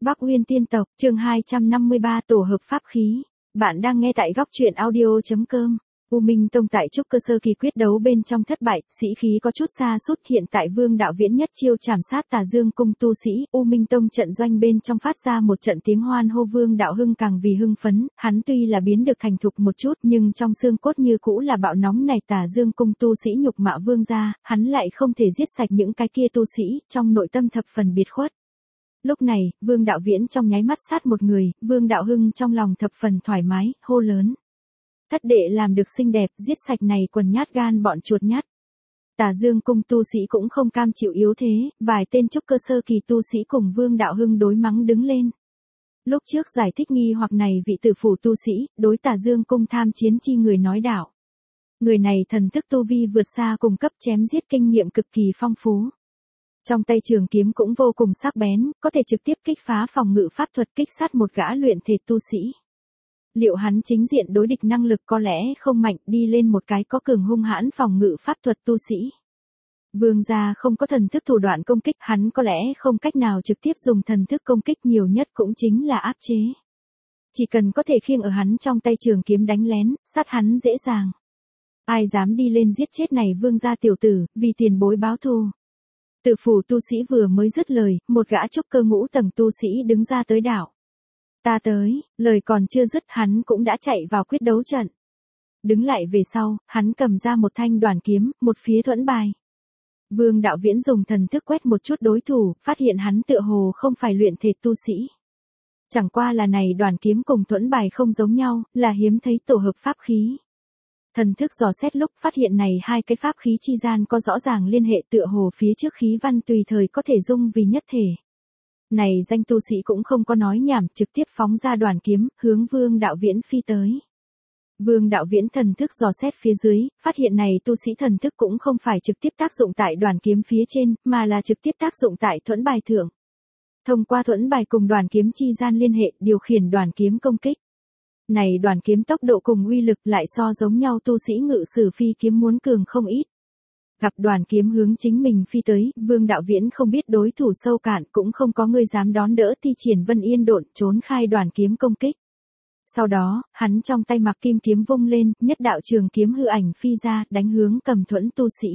Bắc Uyên Tiên Tộc, chương 253 tổ hợp pháp khí. Bạn đang nghe tại góc truyện audio.com. U Minh Tông tại trúc cơ sơ kỳ quyết đấu bên trong thất bại, sĩ khí có chút sa sút, hiện tại Vương Đạo Viễn nhất chiêu trảm sát Tà Dương cung tu sĩ, U Minh Tông trận doanh bên trong phát ra một trận tiếng hoan hô. Vương Đạo Hưng càng vì hưng phấn, hắn tuy là biến được thành thục một chút nhưng trong xương cốt như cũ là bạo nóng này. Tà Dương cung tu sĩ nhục mạ vương gia, hắn lại không thể giết sạch những cái kia tu sĩ, trong nội tâm thập phần biệt khuất. Lúc này, Vương Đạo Viễn trong nháy mắt sát một người, Vương Đạo Hưng trong lòng thập phần thoải mái, hô lớn. Thất đệ làm được xinh đẹp, giết sạch này quần nhát gan bọn chuột nhát. Tà Dương cung tu sĩ cũng không cam chịu yếu thế, vài tên trúc cơ sơ kỳ tu sĩ cùng Vương Đạo Hưng đối mắng đứng lên. Lúc trước giải thích nghi hoặc này vị tử phủ tu sĩ, đối Tà Dương cung tham chiến chi người nói đạo. Người này thần thức tu vi vượt xa cùng cấp, chém giết kinh nghiệm cực kỳ phong phú. Trong tay trường kiếm cũng vô cùng sắc bén, có thể trực tiếp kích phá phòng ngự pháp thuật, kích sát một gã luyện thể tu sĩ. Liệu hắn chính diện đối địch năng lực có lẽ không mạnh, đi lên một cái có cường hung hãn phòng ngự pháp thuật tu sĩ. Vương gia không có thần thức thủ đoạn công kích, hắn có lẽ không cách nào trực tiếp dùng thần thức công kích, nhiều nhất cũng chính là áp chế. Chỉ cần có thể khiêng ở hắn trong tay trường kiếm đánh lén, sát hắn dễ dàng. Ai dám đi lên giết chết này vương gia tiểu tử, vì tiền bối báo thù. Tử phủ tu sĩ vừa mới dứt lời, một gã trúc cơ ngũ tầng tu sĩ đứng ra tới đảo. Ta tới, lời còn chưa dứt hắn cũng đã chạy vào quyết đấu trận. Đứng lại về sau, hắn cầm ra một thanh đoàn kiếm, một phía thuẫn bài. Vương Đạo Viễn dùng thần thức quét một chút đối thủ, phát hiện hắn tựa hồ không phải luyện thể tu sĩ. Chẳng qua là này đoàn kiếm cùng thuẫn bài không giống nhau, là hiếm thấy tổ hợp pháp khí. Thần thức dò xét lúc phát hiện này hai cái pháp khí chi gian có rõ ràng liên hệ, tựa hồ phía trước khí văn tùy thời có thể dung vì nhất thể. Này danh tu sĩ cũng không có nói nhảm, trực tiếp phóng ra đoàn kiếm, hướng Vương Đạo Viễn phi tới. Vương Đạo Viễn thần thức dò xét phía dưới, phát hiện này tu sĩ thần thức cũng không phải trực tiếp tác dụng tại đoàn kiếm phía trên, mà là trực tiếp tác dụng tại thuẫn bài thượng. Thông qua thuẫn bài cùng đoàn kiếm chi gian liên hệ, điều khiển đoàn kiếm công kích. Này đoàn kiếm tốc độ cùng uy lực lại so giống nhau tu sĩ ngự sử phi kiếm muốn cường không ít. Gặp đoàn kiếm hướng chính mình phi tới, Vương Đạo Viễn không biết đối thủ sâu cạn, cũng không có người dám đón đỡ, thi triển Vân Yên độn trốn khai đoàn kiếm công kích. Sau đó, hắn trong tay mặc kim kiếm vung lên, nhất đạo trường kiếm hư ảnh phi ra, đánh hướng Cầm Thuẫn tu sĩ.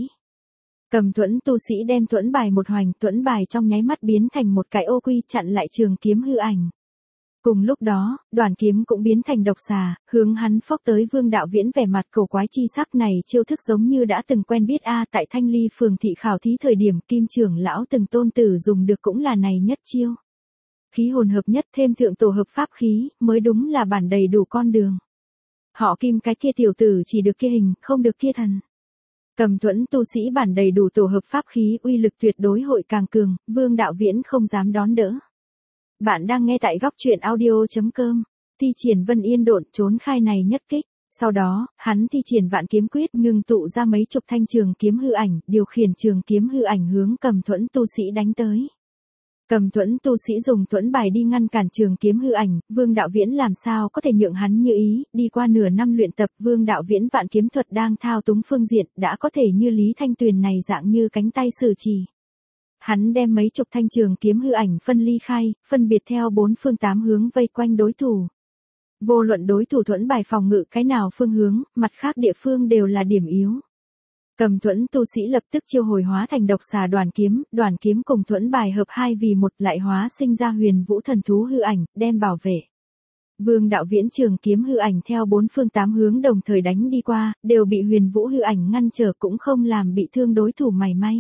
Cầm Thuẫn tu sĩ đem thuẫn bài một hoành, thuẫn bài trong nháy mắt biến thành một cái ô quy chặn lại trường kiếm hư ảnh. Cùng lúc đó, đoàn kiếm cũng biến thành độc xà, hướng hắn phốc tới. Vương Đạo Viễn vẻ mặt cổ quái chi sắc, này chiêu thức giống như đã từng quen biết tại Thanh Ly phường thị khảo thí thời điểm Kim trưởng lão từng tôn tử dùng được cũng là này nhất chiêu. Khí hồn hợp nhất thêm thượng tổ hợp pháp khí, mới đúng là bản đầy đủ con đường. Họ Kim cái kia tiểu tử chỉ được kia hình, không được kia thần. Cầm Thuẫn tu sĩ bản đầy đủ tổ hợp pháp khí, uy lực tuyệt đối hội càng cường, Vương Đạo Viễn không dám đón đỡ. Bạn đang nghe tại góc truyện audio.com. Thi triển Vân Yên độn trốn khai này nhất kích. Sau đó, hắn thi triển Vạn Kiếm Quyết, ngưng tụ ra mấy chục thanh trường kiếm hư ảnh, điều khiển trường kiếm hư ảnh hướng Cầm Thuẫn tu sĩ đánh tới. Cầm Thuẫn tu sĩ dùng thuẫn bài đi ngăn cản trường kiếm hư ảnh, Vương Đạo Viễn làm sao có thể nhượng hắn như ý, đi qua nửa năm luyện tập, Vương Đạo Viễn vạn kiếm thuật đang thao túng phương diện, đã có thể như Lý Thanh Tuyền này dạng như cánh tay sử chỉ. Hắn đem mấy chục thanh trường kiếm hư ảnh phân ly khai, phân biệt theo bốn phương tám hướng vây quanh đối thủ. Vô luận đối thủ thuẫn bài phòng ngự cái nào phương hướng, mặt khác địa phương đều là điểm yếu. Cầm Thuẫn tu sĩ lập tức chiêu hồi hóa thành độc xà đoàn kiếm cùng thuẫn bài hợp hai vì một, lại hóa sinh ra huyền vũ thần thú hư ảnh, đem bảo vệ. Vương Đạo Viễn trường kiếm hư ảnh theo bốn phương tám hướng đồng thời đánh đi qua, đều bị huyền vũ hư ảnh ngăn trở, cũng không làm bị thương đối thủ mảy may.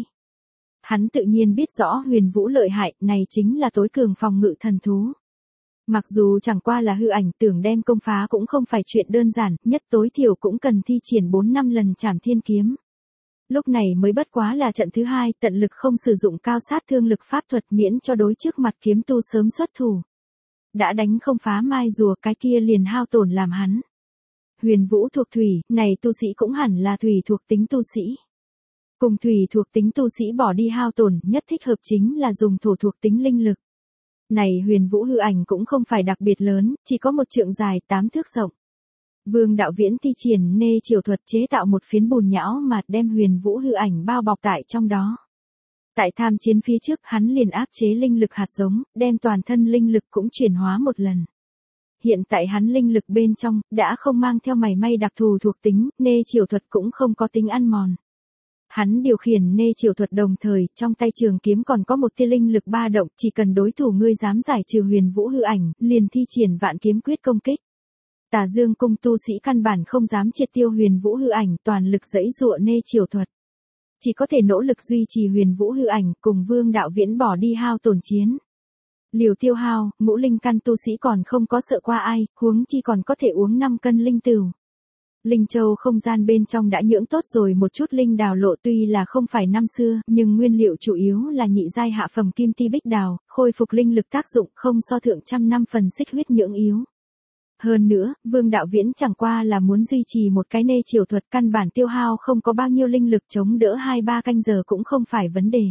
Hắn tự nhiên biết rõ huyền vũ lợi hại, này chính là tối cường phòng ngự thần thú. Mặc dù chẳng qua là hư ảnh, tưởng đem công phá cũng không phải chuyện đơn giản, nhất tối thiểu cũng cần thi triển 4-5 lần Trảm Thiên kiếm. Lúc này mới bất quá là trận thứ hai, tận lực không sử dụng cao sát thương lực pháp thuật, miễn cho đối trước mặt kiếm tu sớm xuất thủ. Đã đánh không phá mai rùa, cái kia liền hao tổn làm hắn. Huyền vũ thuộc thủy, này tu sĩ cũng hẳn là thủy thuộc tính tu sĩ. Cùng thủy thuộc tính tu sĩ bỏ đi hao tổn, nhất thích hợp chính là dùng thổ thuộc tính linh lực. Này huyền vũ hư ảnh cũng không phải đặc biệt lớn, chỉ có một trượng dài 8 thước rộng. Vương Đạo Viễn thi triển nê chiều thuật chế tạo một phiến bùn nhão mạt, đem huyền vũ hư ảnh bao bọc tại trong đó. Tại tham chiến phía trước hắn liền áp chế linh lực hạt giống, đem toàn thân linh lực cũng chuyển hóa một lần. Hiện tại hắn linh lực bên trong, đã không mang theo mảy may đặc thù thuộc tính, nê chiều thuật cũng không có tính ăn mòn. Hắn điều khiển nê chiều thuật đồng thời, trong tay trường kiếm còn có một tia linh lực ba động, chỉ cần đối thủ ngươi dám giải trừ huyền vũ hư ảnh, liền thi triển vạn kiếm quyết công kích. Tà Dương cung tu sĩ căn bản không dám triệt tiêu huyền vũ hư ảnh, toàn lực giãy giụa nê chiều thuật. Chỉ có thể nỗ lực duy trì huyền vũ hư ảnh, cùng Vương Đạo Viễn bỏ đi hao tổn chiến. Liều tiêu hao, ngũ linh căn tu sĩ còn không có sợ qua ai, huống chi còn có thể uống 5 cân linh tửu. Linh châu không gian bên trong đã nhưỡng tốt rồi một chút linh đào lộ, tuy là không phải năm xưa, nhưng nguyên liệu chủ yếu là nhị giai hạ phẩm kim ti bích đào, khôi phục linh lực tác dụng không so thượng trăm năm phần xích huyết nhưỡng yếu. Hơn nữa, Vương Đạo Viễn chẳng qua là muốn duy trì một cái nê chiều thuật, căn bản tiêu hao không có bao nhiêu linh lực, chống đỡ 2-3 canh giờ cũng không phải vấn đề.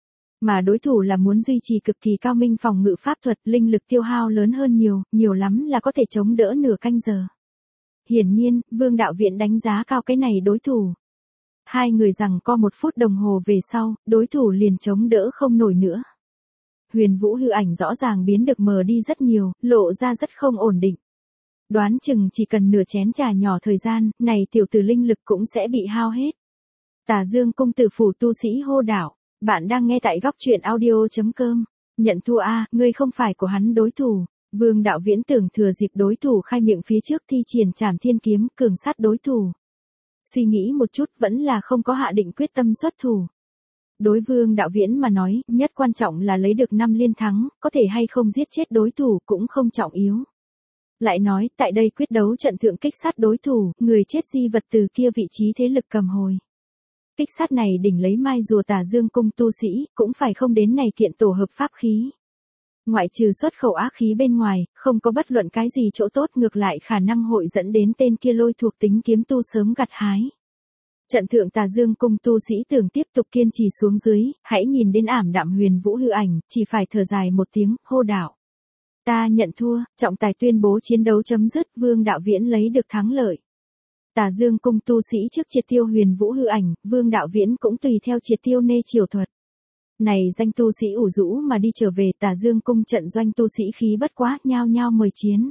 Mà đối thủ là muốn duy trì cực kỳ cao minh phòng ngự pháp thuật, linh lực tiêu hao lớn hơn nhiều, nhiều lắm là có thể chống đỡ nửa canh giờ. Hiển nhiên, Vương Đạo Viễn đánh giá cao cái này đối thủ. Hai người giằng co 1 phút đồng hồ về sau, đối thủ liền chống đỡ không nổi nữa. Huyền vũ hư ảnh rõ ràng biến được mờ đi rất nhiều, lộ ra rất không ổn định. Đoán chừng chỉ cần nửa chén trà nhỏ thời gian, này tiểu tử linh lực cũng sẽ bị hao hết. Tà Dương cung tử phủ tu sĩ hô đảo, bạn đang nghe tại góc truyện audio.com. Nhận thua a, ngươi không phải của hắn đối thủ. Vương Đạo Viễn tưởng thừa dịp đối thủ khai miệng phía trước thi triển Trảm Thiên kiếm, cường sát đối thủ. Suy nghĩ một chút vẫn là không có hạ định quyết tâm xuất thủ. Đối Vương Đạo Viễn mà nói, nhất quan trọng là lấy được 5 liên thắng, có thể hay không giết chết đối thủ cũng không trọng yếu. Lại nói, tại đây quyết đấu trận thượng kích sát đối thủ, người chết di vật từ kia vị trí thế lực cầm hồi. Kích sát này đỉnh lấy mai rùa Tà Dương cung tu sĩ, cũng phải không đến này kiện tổ hợp pháp khí. Ngoại trừ xuất khẩu ác khí bên ngoài, không có bất luận cái gì chỗ tốt, ngược lại khả năng hội dẫn đến tên kia lôi thuộc tính kiếm tu sớm gặt hái. Trận thượng Tà Dương cung tu sĩ tưởng tiếp tục kiên trì xuống dưới, hãy nhìn đến ảm đạm huyền vũ hư ảnh, chỉ phải thở dài một tiếng, hô đảo. Ta nhận thua, trọng tài tuyên bố chiến đấu chấm dứt, Vương Đạo Viễn lấy được thắng lợi. Tà Dương cung tu sĩ trước triệt tiêu huyền vũ hư ảnh, Vương Đạo Viễn cũng tùy theo triệt tiêu nê chiều thuật. Này danh tu sĩ ủ rũ mà đi trở về Tà Dương cung trận doanh tu sĩ khí bất quá, nhao nhao mời chiến.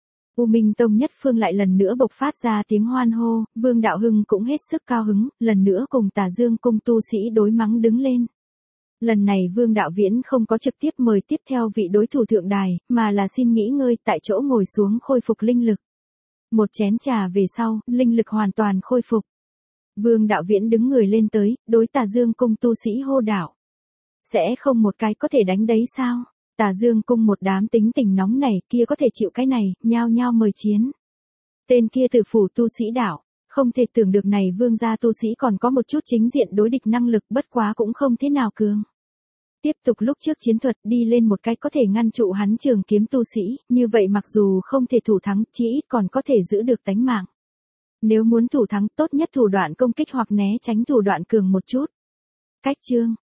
U Minh Tông nhất phương lại lần nữa bộc phát ra tiếng hoan hô, Vương Đạo Hưng cũng hết sức cao hứng, lần nữa cùng Tà Dương cung tu sĩ đối mắng đứng lên. Lần này Vương Đạo Viễn không có trực tiếp mời tiếp theo vị đối thủ thượng đài, mà là xin nghỉ ngơi tại chỗ ngồi xuống khôi phục linh lực. Một chén trà về sau, linh lực hoàn toàn khôi phục. Vương Đạo Viễn đứng người lên tới, đối Tà Dương cung tu sĩ hô đảo. Sẽ không một cái có thể đánh đấy sao? Tà Dương cung một đám tính tình nóng này, kia có thể chịu cái này, nhao nhao mời chiến. Tên kia tử phủ tu sĩ đảo, không thể tưởng được này Vương gia tu sĩ còn có một chút chính diện đối địch năng lực, bất quá cũng không thế nào cường. Tiếp tục lúc trước chiến thuật đi lên một cái có thể ngăn trụ hắn trường kiếm tu sĩ, như vậy mặc dù không thể thủ thắng, chỉ ít còn có thể giữ được tánh mạng. Nếu muốn thủ thắng, tốt nhất thủ đoạn công kích hoặc né tránh thủ đoạn cường một chút. Cách chương